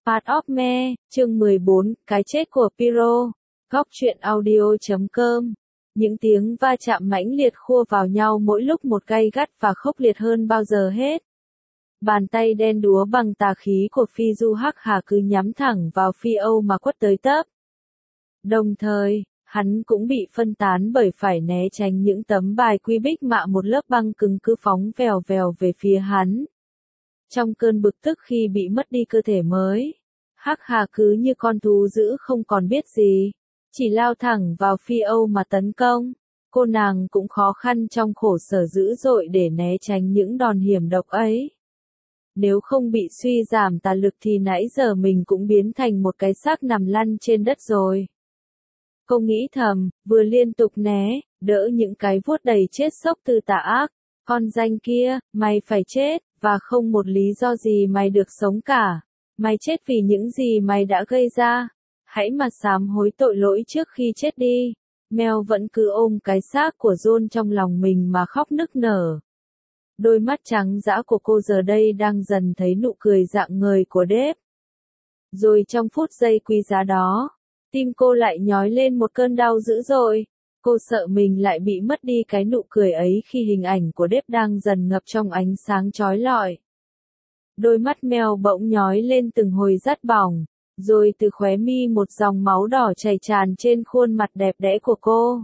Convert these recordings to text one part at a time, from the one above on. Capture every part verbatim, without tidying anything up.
Part of Me, chương mười bốn, Cái chết của Pyro. Góc truyện audio chấm com. Những tiếng va chạm mãnh liệt khua vào nhau mỗi lúc một gay gắt và khốc liệt hơn bao giờ hết. Bàn tay đen đúa bằng tà khí của Phi Du Hắc Hà cứ nhắm thẳng vào Phi Âu mà quất tới tấp. Đồng thời, hắn cũng bị phân tán bởi phải né tránh những tấm bài quy bích mạ một lớp băng cứng cứ phóng vèo vèo về phía hắn. Trong cơn bực tức khi bị mất đi cơ thể mới, Hắc Hà cứ như con thú dữ không còn biết gì, chỉ lao thẳng vào Phi Âu mà tấn công. Cô nàng cũng khó khăn trong khổ sở dữ dội để né tránh những đòn hiểm độc ấy. Nếu không bị suy giảm tà lực thì nãy giờ mình cũng biến thành một cái xác nằm lăn trên đất rồi. Cô nghĩ thầm, vừa liên tục né, đỡ những cái vuốt đầy chết sốc từ tà ác. Con danh kia, mày phải chết, và không một lý do gì mày được sống cả. Mày chết vì những gì mày đã gây ra. Hãy mà sám hối tội lỗi trước khi chết đi. Mel vẫn cứ ôm cái xác của John trong lòng mình mà khóc nức nở. Đôi mắt trắng dã của cô giờ đây đang dần thấy nụ cười rạng ngời của Dave. Rồi trong phút giây quý giá đó, tim cô lại nhói lên một cơn đau dữ dội. Cô sợ mình lại bị mất đi cái nụ cười ấy khi hình ảnh của Dave đang dần ngập trong ánh sáng chói lọi. Đôi mắt Mel bỗng nhói lên từng hồi rát bỏng, rồi từ khóe mi một dòng máu đỏ chảy tràn trên khuôn mặt đẹp đẽ của cô.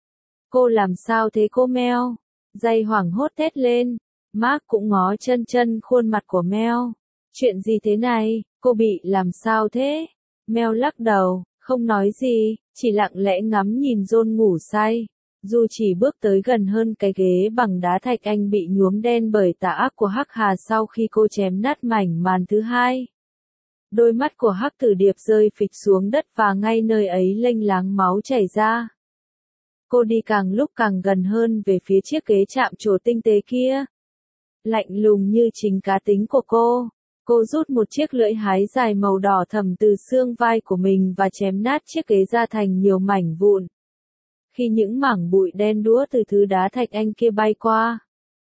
Cô làm sao thế cô Mel? Dây hoảng hốt thét lên. Mark cũng ngó chân chân khuôn mặt của Mel. Chuyện gì thế này? Cô bị làm sao thế? Mel lắc đầu, không nói gì, chỉ lặng lẽ ngắm nhìn John ngủ say. Dù chỉ bước tới gần hơn cái ghế bằng đá thạch anh bị nhuốm đen bởi tà ác của Hắc Hà sau khi cô chém nát mảnh màn thứ hai. Đôi mắt của Hắc Tử Điệp rơi phịch xuống đất và ngay nơi ấy lênh láng máu chảy ra. Cô đi càng lúc càng gần hơn về phía chiếc ghế chạm trổ tinh tế kia. Lạnh lùng như chính cá tính của cô, cô rút một chiếc lưỡi hái dài màu đỏ thẫm từ xương vai của mình và chém nát chiếc ghế ra thành nhiều mảnh vụn. Khi những mảng bụi đen đúa từ thứ đá thạch anh kia bay qua,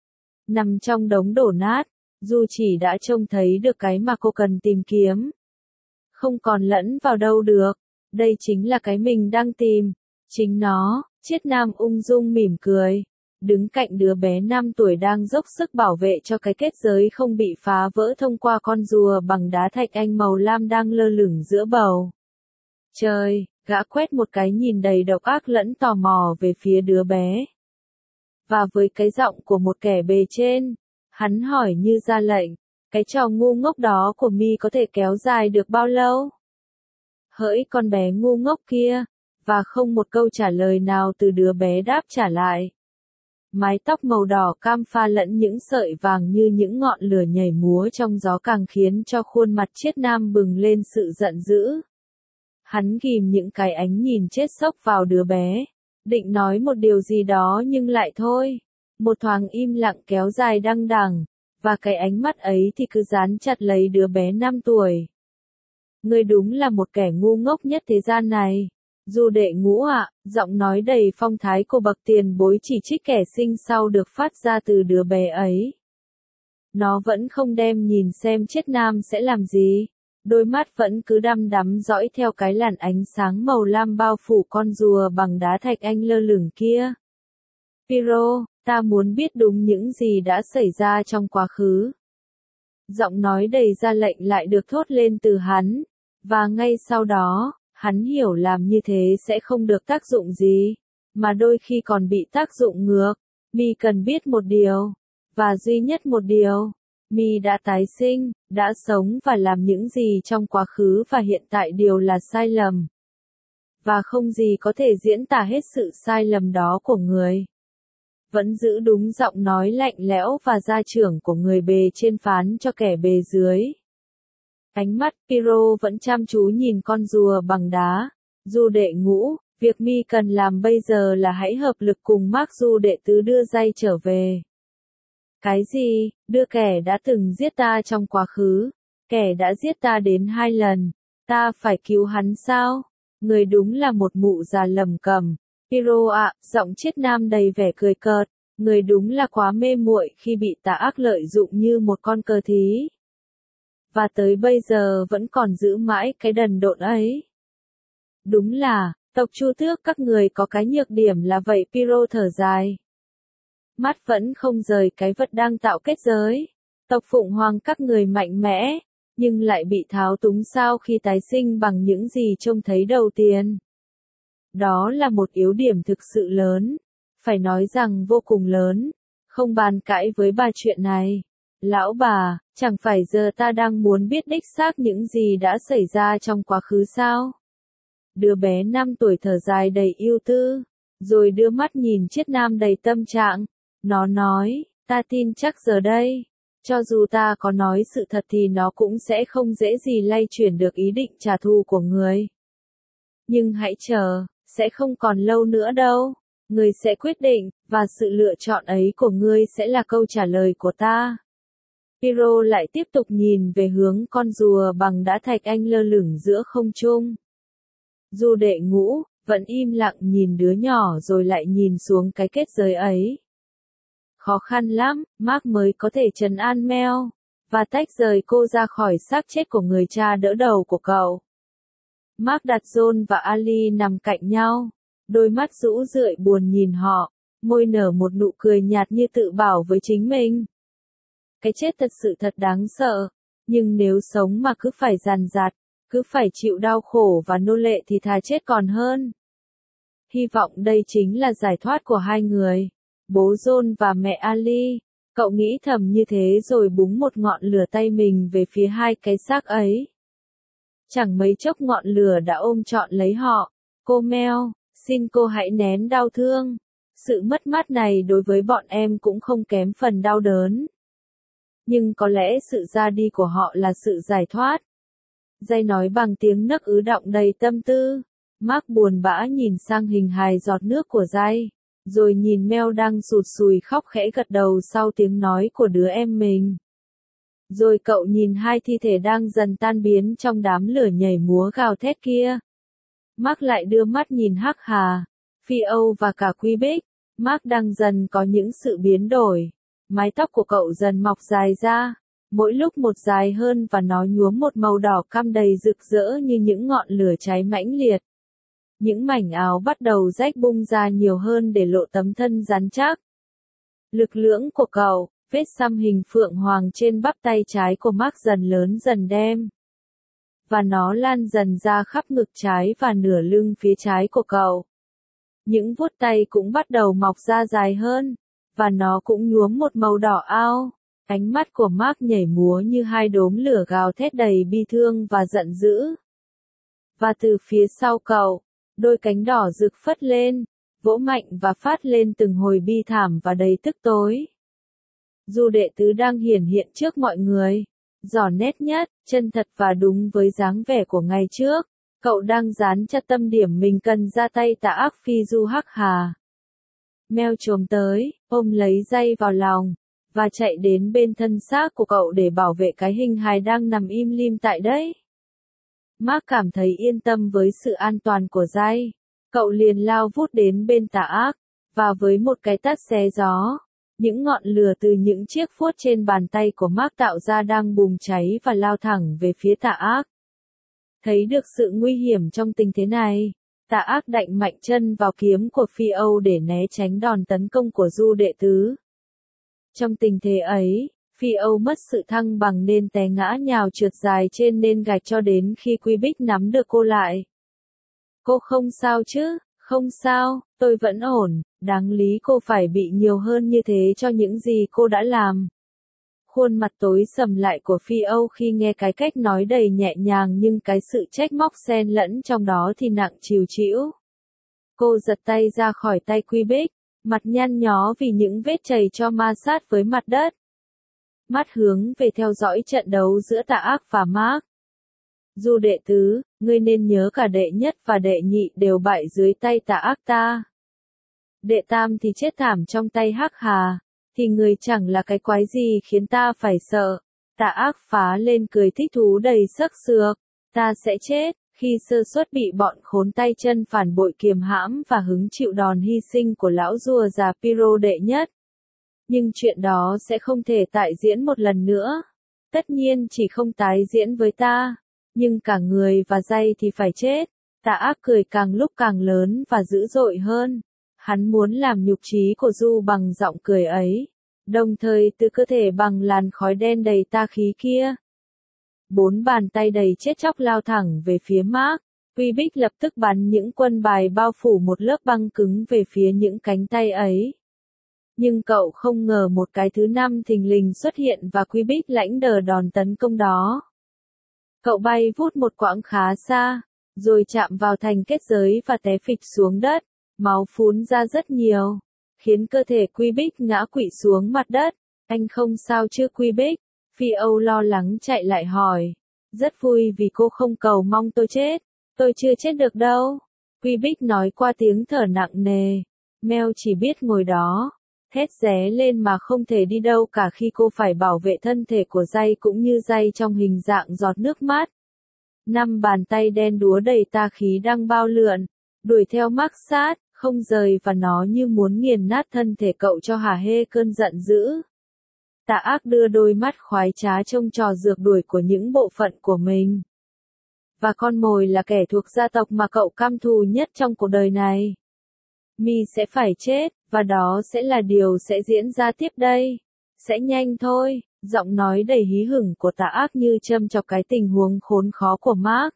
nằm trong đống đổ nát, dù chỉ đã trông thấy được cái mà cô cần tìm kiếm. Không còn lẫn vào đâu được, đây chính là cái mình đang tìm, chính nó. Triết Nam ung dung mỉm cười, đứng cạnh đứa bé năm tuổi đang dốc sức bảo vệ cho cái kết giới không bị phá vỡ thông qua con rùa bằng đá thạch anh màu lam đang lơ lửng giữa bầu trời. Gã quét một cái nhìn đầy độc ác lẫn tò mò về phía đứa bé. Và với cái giọng của một kẻ bề trên, hắn hỏi như ra lệnh, cái trò ngu ngốc đó của mi có thể kéo dài được bao lâu? Hỡi con bé ngu ngốc kia, và không một câu trả lời nào từ đứa bé đáp trả lại. Mái tóc màu đỏ cam pha lẫn những sợi vàng như những ngọn lửa nhảy múa trong gió càng khiến cho khuôn mặt Triết Nam bừng lên sự giận dữ. Hắn ghim những cái ánh nhìn chết sốc vào đứa bé, định nói một điều gì đó nhưng lại thôi. Một thoáng im lặng kéo dài đăng đằng, và cái ánh mắt ấy thì cứ dán chặt lấy đứa bé năm tuổi. Ngươi đúng là một kẻ ngu ngốc nhất thế gian này. Du đệ Ngũ ạ, giọng nói đầy phong thái của bậc tiền bối chỉ trích kẻ sinh sau được phát ra từ đứa bé ấy. Nó vẫn không đem nhìn xem Triết Nam sẽ làm gì. Đôi mắt vẫn cứ đăm đắm dõi theo cái làn ánh sáng màu lam bao phủ con rùa bằng đá thạch anh lơ lửng kia. Pyro, ta muốn biết đúng những gì đã xảy ra trong quá khứ. Giọng nói đầy ra lệnh lại được thốt lên từ hắn, và ngay sau đó, hắn hiểu làm như thế sẽ không được tác dụng gì, mà đôi khi còn bị tác dụng ngược. Mi cần biết một điều, và duy nhất một điều. Mi đã tái sinh, đã sống và làm những gì trong quá khứ và hiện tại đều là sai lầm. Và không gì có thể diễn tả hết sự sai lầm đó của người. Vẫn giữ đúng giọng nói lạnh lẽo và gia trưởng của người bề trên phán cho kẻ bề dưới. Ánh mắt Pyro vẫn chăm chú nhìn con rùa bằng đá. Du đệ Ngũ, việc mi cần làm bây giờ là hãy hợp lực cùng Mark Du đệ tứ đưa dây trở về. Cái gì? Đưa kẻ đã từng giết ta trong quá khứ. Kẻ đã giết ta đến hai lần. Ta phải cứu hắn sao? Người đúng là một mụ già lầm cầm. Pyro ạ, giọng Triết Nam đầy vẻ cười cợt. Người đúng là quá mê muội khi bị tà ác lợi dụng như một con cờ thí. và tới bây giờ vẫn còn giữ mãi cái đần độn ấy. Đúng là, tộc Chu Tước các người có cái nhược điểm là vậy. Pyro thở dài. Mắt vẫn không rời cái vật đang tạo kết giới. Tộc Phụng Hoàng các người mạnh mẽ, nhưng lại bị tháo túng sao khi tái sinh bằng những gì trông thấy đầu tiên. Đó là một yếu điểm thực sự lớn, phải nói rằng vô cùng lớn, không bàn cãi với bà chuyện này. Lão bà, chẳng phải giờ ta đang muốn biết đích xác những gì đã xảy ra trong quá khứ sao? Đứa bé năm tuổi thở dài đầy ưu tư, rồi đưa mắt nhìn Triết Nam đầy tâm trạng. Nó nói, ta tin chắc giờ đây, cho dù ta có nói sự thật thì nó cũng sẽ không dễ gì lay chuyển được ý định trả thù của người. Nhưng hãy chờ, sẽ không còn lâu nữa đâu. Ngươi sẽ quyết định, và sự lựa chọn ấy của ngươi sẽ là câu trả lời của ta. Pyro lại tiếp tục nhìn về hướng con rùa bằng đá thạch anh lơ lửng giữa không trung. Du đệ ngũ, vẫn im lặng nhìn đứa nhỏ rồi lại nhìn xuống cái kết giới ấy. Khó khăn lắm, Mark mới có thể trấn an Mel, và tách rời cô ra khỏi xác chết của người cha đỡ đầu của cậu. Mark đặt John và Ali nằm cạnh nhau, đôi mắt rũ rượi buồn nhìn họ, môi nở một nụ cười nhạt như tự bảo với chính mình. Cái chết thật sự thật đáng sợ, nhưng nếu sống mà cứ phải dằn dặt, cứ phải chịu đau khổ và nô lệ thì thà chết còn hơn. Hy vọng đây chính là giải thoát của hai người, bố John và mẹ Ali. Cậu nghĩ thầm như thế rồi búng một ngọn lửa tay mình về phía hai cái xác ấy. Chẳng mấy chốc ngọn lửa đã ôm trọn lấy họ. Cô Mel, xin cô hãy nén đau thương. Sự mất mát này đối với bọn em cũng không kém phần đau đớn. Nhưng có lẽ sự ra đi của họ là sự giải thoát. Dây nói bằng tiếng nấc ứ đọng đầy tâm tư. Mark buồn bã nhìn sang hình hài giọt nước của Dây, rồi nhìn Mel đang sụt sùi khóc khẽ gật đầu sau tiếng nói của đứa em mình. Rồi cậu nhìn hai thi thể đang dần tan biến trong đám lửa nhảy múa gào thét kia. Mark lại đưa mắt nhìn Hắc Hà, Phi Âu và cả Quy Bích. Mark đang dần có những sự biến đổi. Mái tóc của cậu dần mọc dài ra, mỗi lúc một dài hơn và nó nhuốm một màu đỏ cam đầy rực rỡ như những ngọn lửa cháy mãnh liệt. Những mảnh áo bắt đầu rách bung ra nhiều hơn để lộ tấm thân rắn chắc. Lực lưỡng của cậu, vết xăm hình phượng hoàng trên bắp tay trái của Mark dần lớn dần đem. Và nó lan dần ra khắp ngực trái và nửa lưng phía trái của cậu. Những vuốt tay cũng bắt đầu mọc ra dài hơn, và nó cũng nhuốm một màu đỏ ao. Ánh mắt của Mark nhảy múa như hai đốm lửa gào thét đầy bi thương và giận dữ. Và từ phía sau cậu, đôi cánh đỏ rực phất lên, vỗ mạnh và phát lên từng hồi bi thảm và đầy tức tối. Du đệ tứ đang hiển hiện trước mọi người, rõ nét nhất, chân thật và đúng với dáng vẻ của ngày trước. Cậu đang dán chặt tâm điểm mình cần ra tay tà ác phi du Hắc Hà. Mel chồm tới, ôm lấy Dây vào lòng, và chạy đến bên thân xác của cậu để bảo vệ cái hình hài đang nằm im lim tại đấy. Mark cảm thấy yên tâm với sự an toàn của Dây. Cậu liền lao vút đến bên tà ác, và với một cái tát xé gió, những ngọn lửa từ những chiếc vuốt trên bàn tay của Mark tạo ra đang bùng cháy và lao thẳng về phía tà ác. Thấy được sự nguy hiểm trong tình thế này, tà ác đạnh mạnh chân vào kiếm của Phi Âu để né tránh đòn tấn công của Du đệ tứ. Trong tình thế ấy, Phi Âu mất sự thăng bằng nên té ngã nhào trượt dài trên nền gạch cho đến khi Quy Bích nắm được cô lại. Cô không sao chứ? Không sao, tôi vẫn ổn, đáng lý cô phải bị nhiều hơn như thế cho những gì cô đã làm. Khuôn mặt tối sầm lại của Phi Âu khi nghe cái cách nói đầy nhẹ nhàng nhưng cái sự trách móc xen lẫn trong đó thì nặng trìu trĩu. Cô giật tay ra khỏi tay Quy Bích, mặt nhăn nhó vì những vết chày cho ma sát với mặt đất. Mắt hướng về theo dõi trận đấu giữa tà ác và Mark. Du đệ tứ, ngươi nên nhớ cả đệ nhất và đệ nhị đều bại dưới tay tà ác ta. Đệ tam thì chết thảm trong tay Hắc Hà, thì người chẳng là cái quái gì khiến ta phải sợ. Tà ác phá lên cười thích thú đầy sắc sược. Ta sẽ chết, khi sơ suất bị bọn khốn tay chân phản bội kiềm hãm và hứng chịu đòn hy sinh của lão rùa già Pyro đệ nhất. Nhưng chuyện đó sẽ không thể tại diễn một lần nữa. Tất nhiên chỉ không tái diễn với ta, nhưng cả người và dây thì phải chết. Tà ác cười càng lúc càng lớn và dữ dội hơn. Hắn muốn làm nhục chí của Du bằng giọng cười ấy, đồng thời từ cơ thể bằng làn khói đen đầy ta khí kia. Bốn bàn tay đầy chết chóc lao thẳng về phía Mark. Quy Bích lập tức bắn những quân bài bao phủ một lớp băng cứng về phía những cánh tay ấy. Nhưng cậu không ngờ một cái thứ năm thình lình xuất hiện và Quy Bích lãnh đờ đòn tấn công đó. Cậu bay vút một quãng khá xa, rồi chạm vào thành kết giới và té phịch xuống đất, máu phún ra rất nhiều, khiến cơ thể Quy Bích ngã quỵ xuống mặt đất. Anh không sao chứ Quy Bích? Phi Âu lo lắng chạy lại hỏi. Rất vui vì cô không cầu mong tôi chết. Tôi chưa chết được đâu. Quy Bích nói qua tiếng thở nặng nề. Mel chỉ biết ngồi đó, thét ré lên mà không thể đi đâu cả khi cô phải bảo vệ thân thể của Jay cũng như Jay trong hình dạng giọt nước mắt. Năm bàn tay đen đúa đầy tà khí đang bao lượn, đuổi theo Mark sát, không rời và nó như muốn nghiền nát thân thể cậu cho hả hê cơn giận dữ. Tà ác đưa đôi mắt khoái trá trông trò rượt đuổi của những bộ phận của mình. Và con mồi là kẻ thuộc gia tộc mà cậu căm thù nhất trong cuộc đời này. Mi sẽ phải chết, và đó sẽ là điều sẽ diễn ra tiếp đây. Sẽ nhanh thôi, giọng nói đầy hí hửng của tà ác như châm chọc cái tình huống khốn khó của Mark.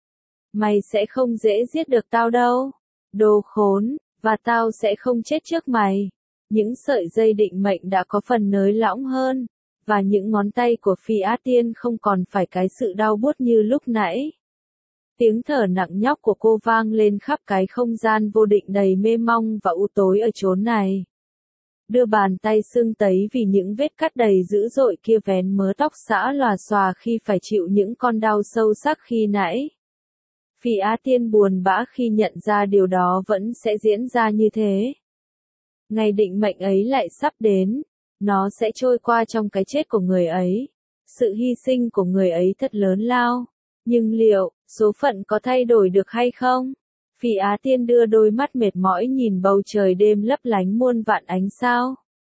Mày sẽ không dễ giết được tao đâu. Đồ khốn, và tao sẽ không chết trước mày. Những sợi dây định mệnh đã có phần nới lỏng hơn, và những ngón tay của Phi Á Tiên không còn phải cái sự đau buốt như lúc nãy. Tiếng thở nặng nhóc của cô vang lên khắp cái không gian vô định đầy mê mong và u tối ở chốn này. Đưa bàn tay sưng tấy vì những vết cắt đầy dữ dội kia vén mớ tóc xõa lòa xòa khi phải chịu những con đau sâu sắc khi nãy. Phi Á Tiên buồn bã khi nhận ra điều đó vẫn sẽ diễn ra như thế. Ngày định mệnh ấy lại sắp đến, nó sẽ trôi qua trong cái chết của người ấy. Sự hy sinh của người ấy thật lớn lao. Nhưng liệu, số phận có thay đổi được hay không? Phi Á Tiên đưa đôi mắt mệt mỏi nhìn bầu trời đêm lấp lánh muôn vạn ánh sao.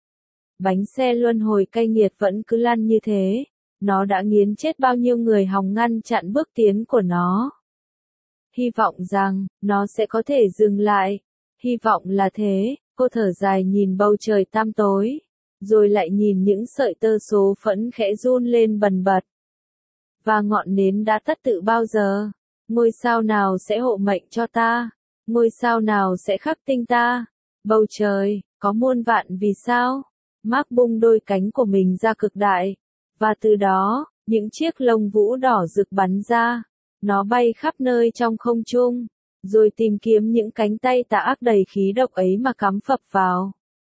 Bánh xe luân hồi cay nghiệt vẫn cứ lăn như thế. Nó đã nghiến chết bao nhiêu người hòng ngăn chặn bước tiến của nó. Hy vọng rằng, nó sẽ có thể dừng lại. Hy vọng là thế. Cô thở dài nhìn bầu trời tăm tối. Rồi lại nhìn những sợi tơ số phẫn khẽ run lên bần bật. Và ngọn nến đã tắt tự bao giờ? Ngôi sao nào sẽ hộ mệnh cho ta? Ngôi sao nào sẽ khắc tinh ta? Bầu trời, có muôn vạn vì sao? Mark bung đôi cánh của mình ra cực đại. Và từ đó, những chiếc lông vũ đỏ rực bắn ra. Nó bay khắp nơi trong không trung. Rồi tìm kiếm những cánh tay tà ác đầy khí độc ấy mà cắm phập vào.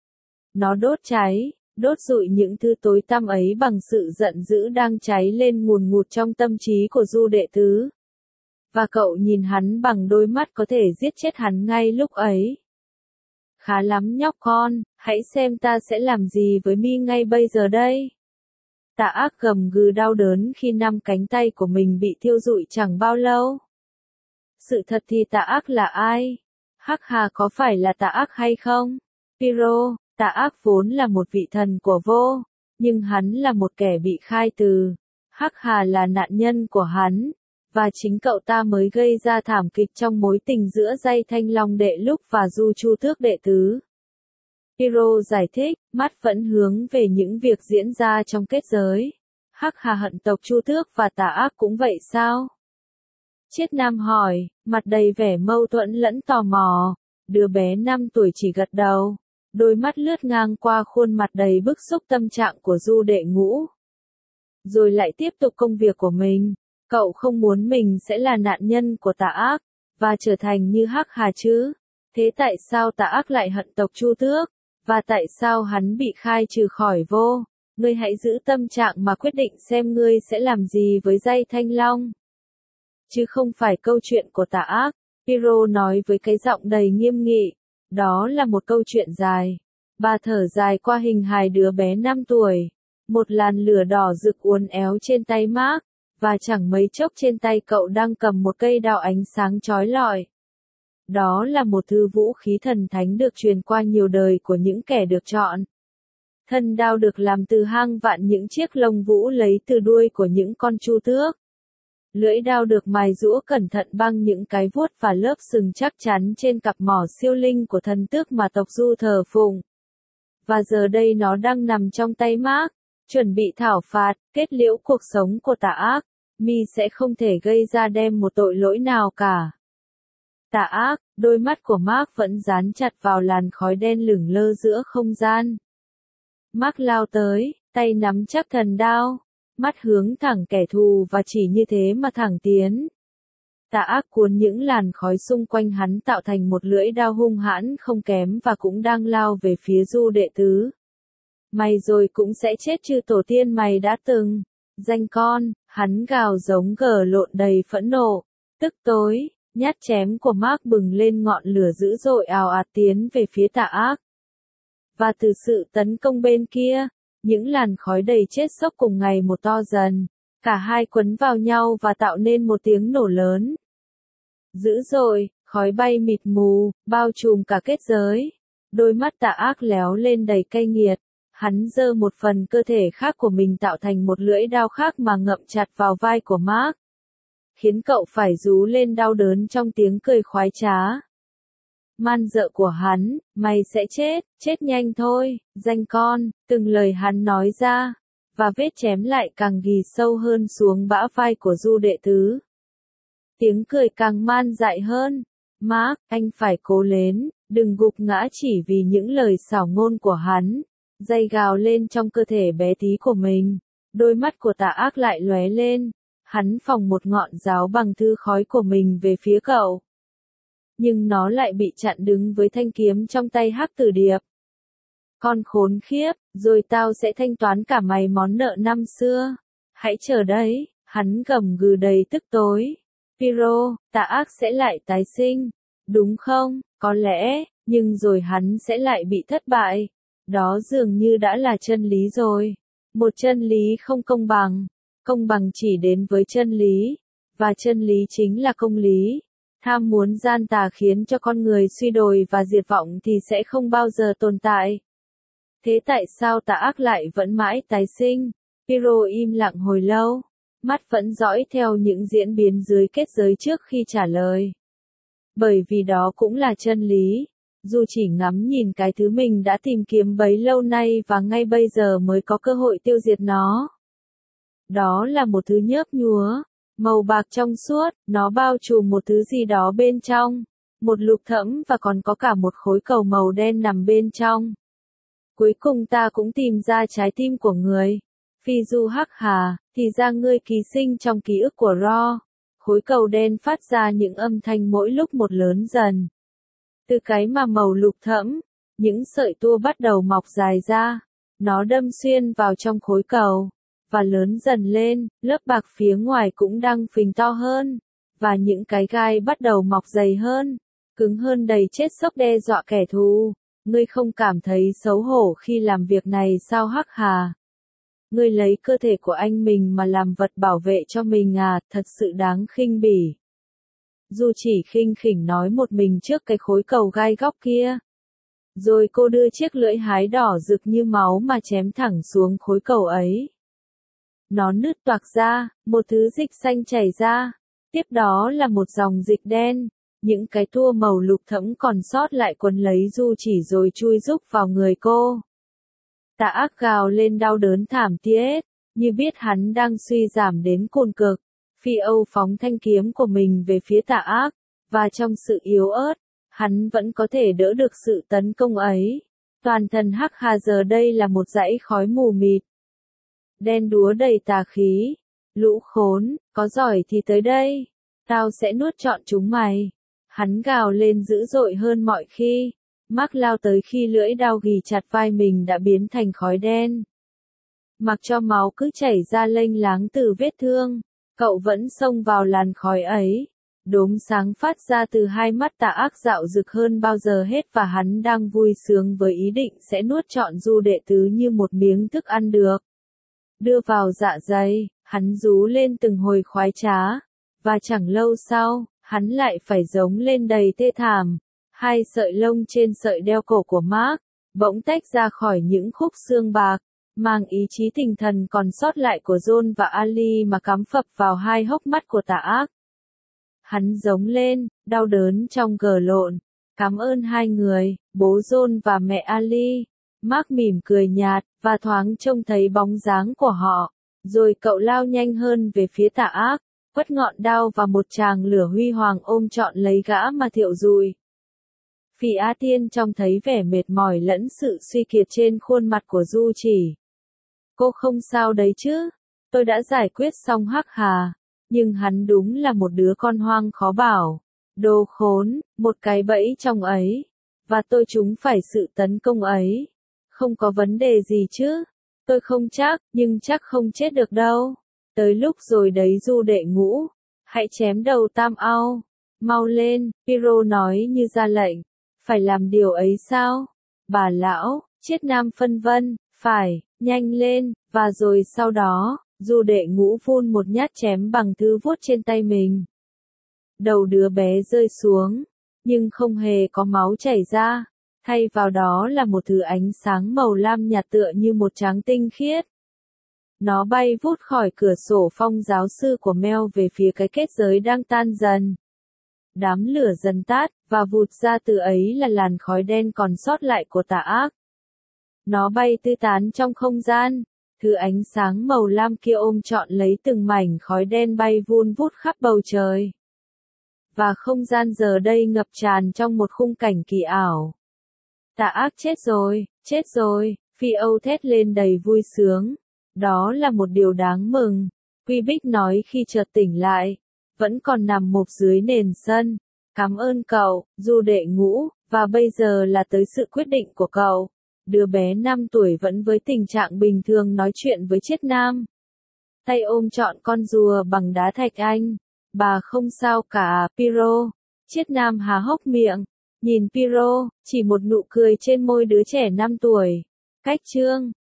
Nó đốt cháy. Đốt rụi những thứ tối tăm ấy bằng sự giận dữ đang cháy lên ngùn ngụt trong tâm trí của Du đệ tứ. Và cậu nhìn hắn bằng đôi mắt có thể giết chết hắn ngay lúc ấy. Khá lắm nhóc con, hãy xem ta sẽ làm gì với Mi ngay bây giờ đây. Tà ác gầm gừ đau đớn khi năm cánh tay của mình bị thiêu rụi chẳng bao lâu. Sự thật thì tà ác là ai? Hắc Hà có phải là tà ác hay không? Pyro. Tà ác vốn là một vị thần của vô, nhưng hắn là một kẻ bị khai từ. Hắc Hà là nạn nhân của hắn, và chính cậu ta mới gây ra thảm kịch trong mối tình giữa Dây Thanh Long đệ lúc và Du Chu Tước đệ tứ. Pyro giải thích, mắt vẫn hướng về những việc diễn ra trong kết giới. Hắc Hà hận tộc Chu Tước và tà ác cũng vậy sao? Triết Nam hỏi, mặt đầy vẻ mâu thuẫn lẫn tò mò. Đứa bé năm tuổi chỉ gật đầu. Đôi mắt lướt ngang qua khuôn mặt đầy bức xúc tâm trạng của Du đệ ngũ. Rồi lại tiếp tục công việc của mình. Cậu không muốn mình sẽ là nạn nhân của tà ác, và trở thành như Hắc Hà chứ? Thế tại sao tà ác lại hận tộc Chu Tước? Và tại sao hắn bị khai trừ khỏi vô? Ngươi hãy giữ tâm trạng mà quyết định xem ngươi sẽ làm gì với Dây Thanh Long. Chứ không phải câu chuyện của tà ác, Pyro nói với cái giọng đầy nghiêm nghị. Đó là một câu chuyện dài. Bà thở dài qua hình hài đứa bé năm tuổi. Một làn lửa đỏ rực uốn éo trên tay Mark, và chẳng mấy chốc trên tay cậu đang cầm một cây đao ánh sáng chói lọi. Đó là một thứ vũ khí thần thánh được truyền qua nhiều đời của những kẻ được chọn. Thân đao được làm từ hang vạn những chiếc lông vũ lấy từ đuôi của những con chu tước. Lưỡi đao được mài giũa cẩn thận bằng những cái vuốt và lớp sừng chắc chắn trên cặp mỏ siêu linh của thần tước mà tộc Du thờ phụng. Và giờ đây nó đang nằm trong tay Mark, chuẩn bị thảo phạt, kết liễu cuộc sống của tà ác. Mi sẽ không thể gây ra đem một tội lỗi nào cả. Tà ác, đôi mắt của Mark vẫn dán chặt vào làn khói đen lửng lơ giữa không gian. Mark lao tới, tay nắm chắc thần đao, mắt hướng thẳng kẻ thù và chỉ như thế mà thẳng tiến. Tà ác cuốn những làn khói xung quanh hắn tạo thành một lưỡi đao hung hãn không kém và cũng đang lao về phía Du đệ tứ. Mày rồi cũng sẽ chết như tổ tiên mày đã từng. Danh con, hắn gào giống gờ lộn đầy phẫn nộ. Tức tối, nhát chém của Mark bừng lên ngọn lửa dữ dội ào ạt tiến về phía tà ác. Và từ sự tấn công bên kia, những làn khói đầy chết chóc cùng ngày một to dần. Cả hai quấn vào nhau và tạo nên một tiếng nổ lớn. Dữ dội, khói bay mịt mù, bao trùm cả kết giới. Đôi mắt tà ác léo lên đầy cay nghiệt. Hắn giơ một phần cơ thể khác của mình tạo thành một lưỡi đao khác mà ngậm chặt vào vai của Mark. Khiến cậu phải rú lên đau đớn trong tiếng cười khoái trá. Man dợ của hắn, mày sẽ chết, chết nhanh thôi, danh con, từng lời hắn nói ra. Và vết chém lại càng ghì sâu hơn xuống bã vai của Du đệ tứ. Tiếng cười càng man dại hơn. Mark, anh phải cố lên, đừng gục ngã chỉ vì những lời xảo ngôn của hắn. Dây gào lên trong cơ thể bé tí của mình. Đôi mắt của tà ác lại lóe lên. Hắn phóng một ngọn giáo bằng thư khói của mình về phía cậu. Nhưng nó lại bị chặn đứng với thanh kiếm trong tay Hắc Tử Điệp. Con khốn khiếp, rồi tao sẽ thanh toán cả mày món nợ năm xưa. Hãy chờ đấy, hắn gầm gừ đầy tức tối. Pyro, tà ác sẽ lại tái sinh. Đúng không? Có lẽ, nhưng rồi hắn sẽ lại bị thất bại. Đó dường như đã là chân lý rồi. Một chân lý không công bằng. Công bằng chỉ đến với chân lý. Và chân lý chính là công lý. Tham muốn gian tà khiến cho con người suy đồi và diệt vọng thì sẽ không bao giờ tồn tại. Thế tại sao tà ác lại vẫn mãi tái sinh? Pyro im lặng hồi lâu. Mắt vẫn dõi theo những diễn biến dưới kết giới trước khi trả lời. Bởi vì đó cũng là chân lý. Dù chỉ ngắm nhìn cái thứ mình đã tìm kiếm bấy lâu nay và ngay bây giờ mới có cơ hội tiêu diệt nó. Đó là một thứ nhớp nhúa, màu bạc trong suốt, nó bao trùm một thứ gì đó bên trong. Một lục thẫm và còn có cả một khối cầu màu đen nằm bên trong. Cuối cùng ta cũng tìm ra trái tim của người. Phi Du Hắc Hà, thì ra ngươi ký sinh trong ký ức của Ro. Khối cầu đen phát ra những âm thanh mỗi lúc một lớn dần. Từ cái mà màu lục thẫm, những sợi tua bắt đầu mọc dài ra. Nó đâm xuyên vào trong khối cầu, và lớn dần lên, lớp bạc phía ngoài cũng đang phình to hơn. Và những cái gai bắt đầu mọc dày hơn, cứng hơn đầy chết sốc đe dọa kẻ thù. Ngươi không cảm thấy xấu hổ khi làm việc này sao Hắc Hà? Ngươi lấy cơ thể của anh mình mà làm vật bảo vệ cho mình à, thật sự đáng khinh bỉ. Dù chỉ khinh khỉnh nói một mình trước cái khối cầu gai góc kia. Rồi cô đưa chiếc lưỡi hái đỏ rực như máu mà chém thẳng xuống khối cầu ấy. Nó nứt toạc ra, một thứ dịch xanh chảy ra. Tiếp đó là một dòng dịch đen. Những cái tua màu lục thẫm còn sót lại quấn lấy Du Chỉ rồi chui rúc vào người cô. Tà ác gào lên đau đớn thảm thiết, như biết hắn đang suy giảm đến cùng cực. Phi Âu phóng thanh kiếm của mình về phía tà ác, và trong sự yếu ớt, hắn vẫn có thể đỡ được sự tấn công ấy. Toàn thân Hắc Hà giờ đây là một dãy khói mù mịt. Đen đúa đầy tà khí. Lũ khốn, có giỏi thì tới đây. Tao sẽ nuốt trọn chúng mày. Hắn gào lên dữ dội hơn mọi khi. Mark lao tới khi lưỡi đao ghì chặt vai mình đã biến thành khói đen. Mặc cho máu cứ chảy ra lênh láng từ vết thương, cậu vẫn xông vào làn khói ấy. Đốm sáng phát ra từ hai mắt tà ác dạo rực hơn bao giờ hết và hắn đang vui sướng với ý định sẽ nuốt trọn Du đệ tứ như một miếng thức ăn được. Đưa vào dạ dày, hắn rú lên từng hồi khoái trá. Và chẳng lâu sau, hắn lại phải giống lên đầy thê thảm. Hai sợi lông trên sợi đeo cổ của Mark, bỗng tách ra khỏi những khúc xương bạc, mang ý chí tinh thần còn sót lại của John và Ali mà cắm phập vào hai hốc mắt của tà ác. Hắn giống lên, đau đớn trong gờ lộn. Cảm ơn hai người, bố John và mẹ Ali. Mark mỉm cười nhạt, và thoáng trông thấy bóng dáng của họ. Rồi cậu lao nhanh hơn về phía tà ác, quất ngọn đao và một tràng lửa huy hoàng ôm trọn lấy gã mà thiệu rụi. Phỉ Á Tiên trông thấy vẻ mệt mỏi lẫn sự suy kiệt trên khuôn mặt của Du Chỉ. Cô không sao đấy chứ? Tôi đã giải quyết xong Hắc Hà. Nhưng hắn đúng là một đứa con hoang khó bảo. Đồ khốn, một cái bẫy trong ấy. Và tôi chúng phải sự tấn công ấy. Không có vấn đề gì chứ? Tôi không chắc, nhưng chắc không chết được đâu. Tới lúc rồi đấy Du đệ ngũ. Hãy chém đầu Tam Ao. Mau lên, Piro nói như ra lệnh. Phải làm điều ấy sao? Bà lão, Triết Nam phân vân, phải, nhanh lên, và rồi sau đó, Du đệ ngũ phun một nhát chém bằng thứ vuốt trên tay mình. Đầu đứa bé rơi xuống, nhưng không hề có máu chảy ra, thay vào đó là một thứ ánh sáng màu lam nhạt tựa như một tráng tinh khiết. Nó bay vút khỏi cửa sổ phong giáo sư của Mel về phía cái kết giới đang tan dần. Đám lửa dần tắt, và vụt ra từ ấy là làn khói đen còn sót lại của tà ác. Nó bay tứ tán trong không gian, thứ ánh sáng màu lam kia ôm trọn lấy từng mảnh khói đen bay vun vút khắp bầu trời. Và không gian giờ đây ngập tràn trong một khung cảnh kỳ ảo. Tà ác chết rồi, chết rồi, Phi Âu thét lên đầy vui sướng. Đó là một điều đáng mừng, Quy Bích nói khi chợt tỉnh lại. Vẫn còn nằm mộp dưới nền sân. Cảm ơn cậu, Du đệ ngũ, và bây giờ là tới sự quyết định của cậu. Đứa bé năm tuổi vẫn với tình trạng bình thường nói chuyện với Triết Nam. Tay ôm trọn con rùa bằng đá thạch anh. Bà không sao cả, Piro. Triết Nam há hốc miệng. Nhìn Piro, chỉ một nụ cười trên môi đứa trẻ năm tuổi. Cách chương.